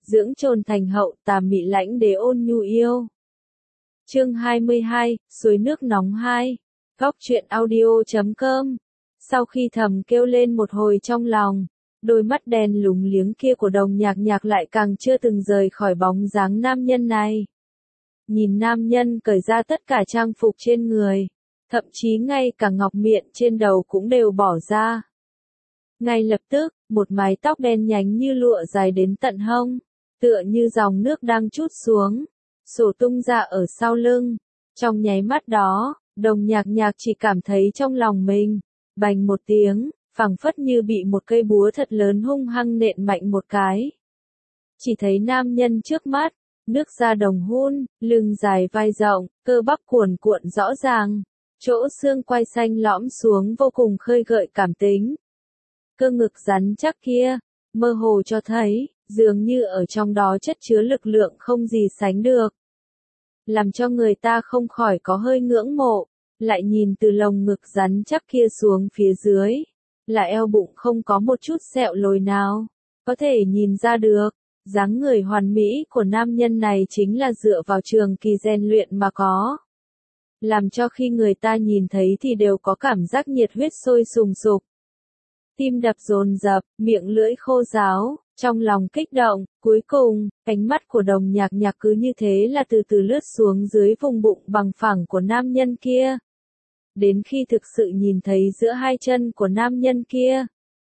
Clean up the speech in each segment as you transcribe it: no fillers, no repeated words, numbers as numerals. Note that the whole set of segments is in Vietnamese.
dưỡng trồn thành hậu, tà mị lãnh đế ôn nhu yêu. Chương 22, suối nước nóng 2. Góc truyện audio.com. Sau khi thầm kêu lên một hồi trong lòng, đôi mắt đen lúng liếng kia của Đồng Nhạc Nhạc lại càng chưa từng rời khỏi bóng dáng nam nhân này. Nhìn nam nhân cởi ra tất cả trang phục trên người, thậm chí ngay cả ngọc miện trên đầu cũng đều bỏ ra. Ngay lập tức, một mái tóc đen nhánh như lụa dài đến tận hông, tựa như dòng nước đang trút xuống, xổ tung ra ở sau lưng. Trong nháy mắt đó, Đồng Nhạc Nhạc chỉ cảm thấy trong lòng mình, bành một tiếng, phảng phất như bị một cây búa thật lớn hung hăng nện mạnh một cái. Chỉ thấy nam nhân trước mắt, nước da đồng hun, lưng dài vai rộng, cơ bắp cuồn cuộn rõ ràng, chỗ xương quai xanh lõm xuống vô cùng khơi gợi cảm tính. Cơ ngực rắn chắc kia, mơ hồ cho thấy, dường như ở trong đó chất chứa lực lượng không gì sánh được. Làm cho người ta không khỏi có hơi ngưỡng mộ, lại nhìn từ lồng ngực rắn chắc kia xuống phía dưới, là eo bụng không có một chút sẹo lồi nào, có thể nhìn ra được, dáng người hoàn mỹ của nam nhân này chính là dựa vào trường kỳ rèn luyện mà có. Làm cho khi người ta nhìn thấy thì đều có cảm giác nhiệt huyết sôi sùng sục. Tim đập dồn dập, miệng lưỡi khô ráo, trong lòng kích động, cuối cùng, ánh mắt của Đồng Nhạc Nhạc cứ như thế là từ từ lướt xuống dưới vùng bụng bằng phẳng của nam nhân kia. Đến khi thực sự nhìn thấy giữa hai chân của nam nhân kia.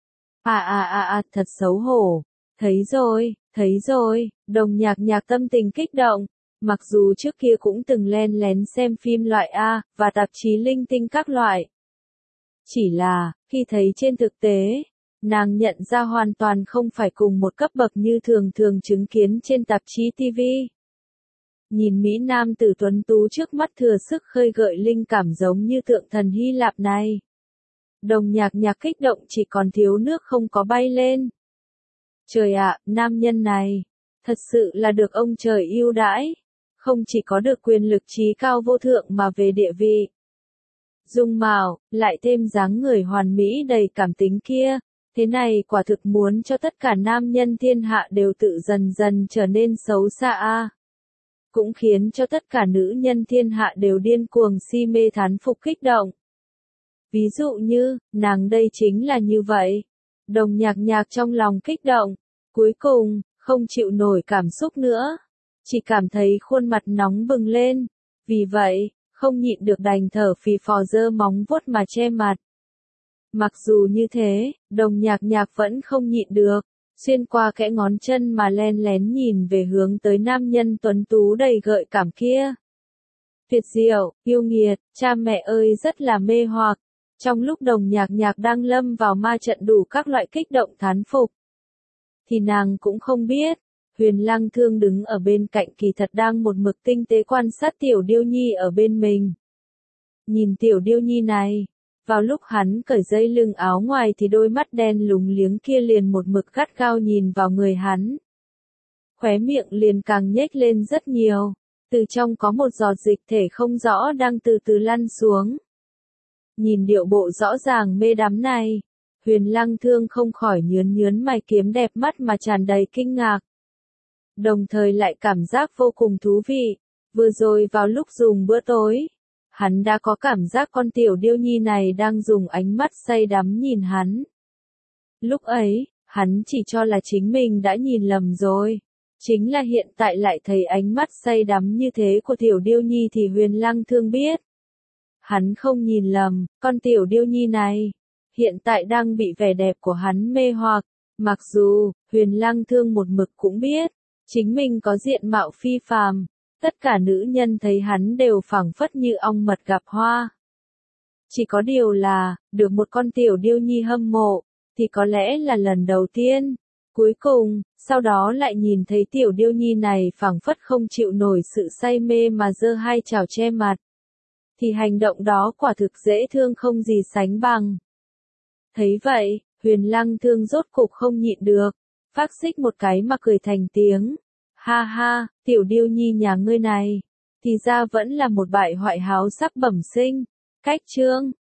Thật xấu hổ. Thấy rồi, Đồng Nhạc Nhạc tâm tình kích động. Mặc dù trước kia cũng từng len lén xem phim loại A, và tạp chí linh tinh các loại. Chỉ là, khi thấy trên thực tế, nàng nhận ra hoàn toàn không phải cùng một cấp bậc như thường thường chứng kiến trên tạp chí TV. Nhìn Mỹ Nam tử tuấn tú trước mắt thừa sức khơi gợi linh cảm giống như tượng thần Hy Lạp này. Đồng Nhạc Nhạc kích động chỉ còn thiếu nước không có bay lên. Trời ạ, nam nhân này, thật sự là được ông trời ưu đãi, không chỉ có được quyền lực trí cao vô thượng mà về địa vị. Dung mạo, lại thêm dáng người hoàn mỹ đầy cảm tính kia, thế này quả thực muốn cho tất cả nam nhân thiên hạ đều tự dần dần trở nên xấu xa a. Cũng khiến cho tất cả nữ nhân thiên hạ đều điên cuồng si mê thán phục kích động. Ví dụ như, nàng đây chính là như vậy. Đồng Nhạc Nhạc trong lòng kích động, cuối cùng, không chịu nổi cảm xúc nữa. Chỉ cảm thấy khuôn mặt nóng bừng lên, vì vậy, không nhịn được đành thở phì phò giơ móng vuốt mà che mặt. Mặc dù như thế, Đồng Nhạc Nhạc vẫn không nhịn được, xuyên qua kẽ ngón chân mà len lén nhìn về hướng tới nam nhân tuấn tú đầy gợi cảm kia. Tuyệt diệu, yêu nghiệt, cha mẹ ơi rất là mê hoặc. Trong lúc Đồng Nhạc Nhạc đang lâm vào ma trận đủ các loại kích động thán phục, thì nàng cũng không biết, Huyền Lăng Thương đứng ở bên cạnh kỳ thật đang một mực tinh tế quan sát Tiểu Điêu Nhi ở bên mình. Nhìn Tiểu Điêu Nhi này, vào lúc hắn cởi dây lưng áo ngoài thì đôi mắt đen lúng liếng kia liền một mực gắt gao nhìn vào người hắn. Khóe miệng liền càng nhếch lên rất nhiều, từ trong có một giọt dịch thể không rõ đang từ từ lăn xuống. Nhìn điệu bộ rõ ràng mê đắm này, Huyền Lăng Thương không khỏi nhướn mày kiếm đẹp mắt mà tràn đầy kinh ngạc. Đồng thời lại cảm giác vô cùng thú vị, vừa rồi vào lúc dùng bữa tối, hắn đã có cảm giác con Tiểu Điêu Nhi này đang dùng ánh mắt say đắm nhìn hắn. Lúc ấy, hắn chỉ cho là chính mình đã nhìn lầm rồi. Chính là hiện tại lại thấy ánh mắt say đắm như thế của Tiểu Điêu Nhi thì Huyền Lăng Thương biết. Hắn không nhìn lầm, con Tiểu Điêu Nhi này, hiện tại đang bị vẻ đẹp của hắn mê hoặc. Mặc dù, Huyền Lăng Thương một mực cũng biết, chính mình có diện mạo phi phàm, tất cả nữ nhân thấy hắn đều phảng phất như ong mật gặp hoa. Chỉ có điều là, được một con Tiểu Điêu Nhi hâm mộ, thì có lẽ là lần đầu tiên. Cuối cùng, sau đó lại nhìn thấy Tiểu Điêu Nhi này phảng phất không chịu nổi sự say mê mà giơ hai chảo che mặt. Thì hành động đó quả thực dễ thương không gì sánh bằng. Thấy vậy, Huyền Lăng Thương rốt cục không nhịn được, phác xích một cái mà cười thành tiếng. Ha ha, Tiểu Điêu Nhi nhà ngươi này, thì ra vẫn là một bại hoại háo sắc bẩm sinh. Cách chương